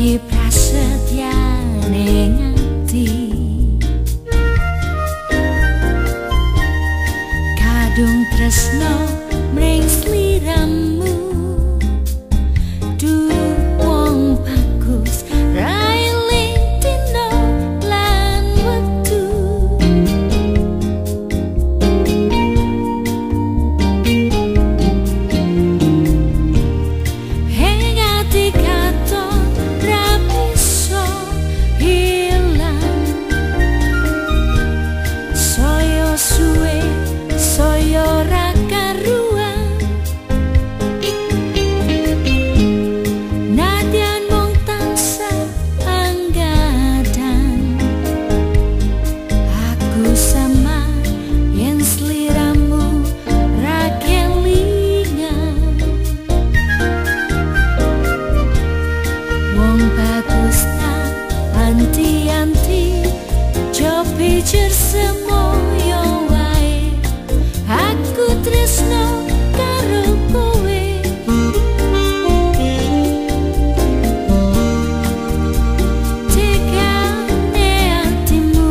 Iki prasetyane ngati kadung tresno mring sliramu. Duh wong bagus railing dino lan wektu. Hing ati katon ra bisa hilang, saya suwe saya ra karuan. Nadyan mung tansah anggadan, aku sama yen sliramu ra kelingan. Wong bagus tak anti-anti job picture semoyo wae. Aku tresno karo kowe, tekane atimu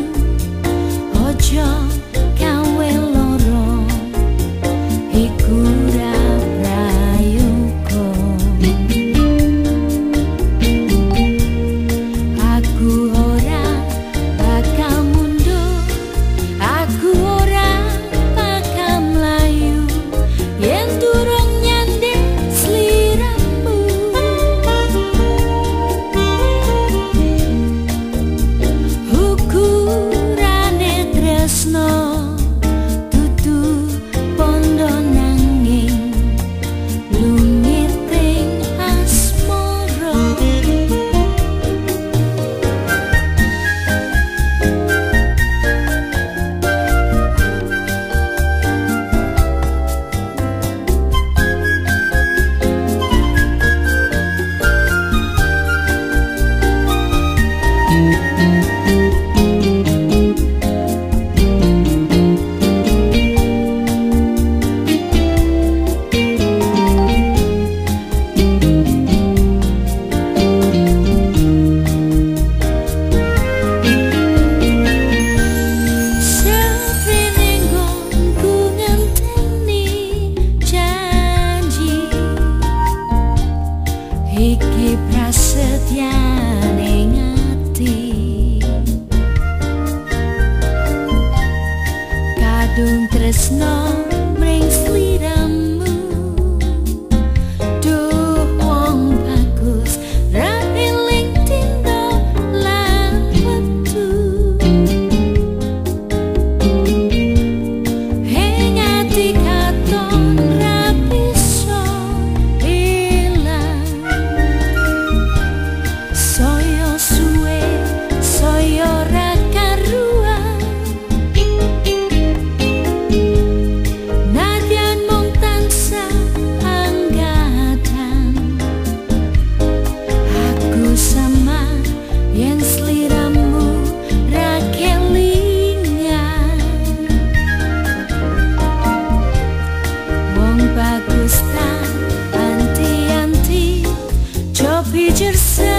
ojo gawe loro, iku ra prayoga. Aku ora bakal mundur, aku ora bakal mlayu yen durung nyandek sliramu. Ukurane tresno dudu pondo nanging lungiting asmara. Iki prasetyane ngati kadung tresno mring sliramu. Duh wong bagus ra eling dino lan wektu. Hing ati katon ra bisa ilang, saya suwe saya ra karuan. Nadyan mung tansah anggadan, aku sama yen sliramu ra kelingan. Wong bagus tak anti-anti job picture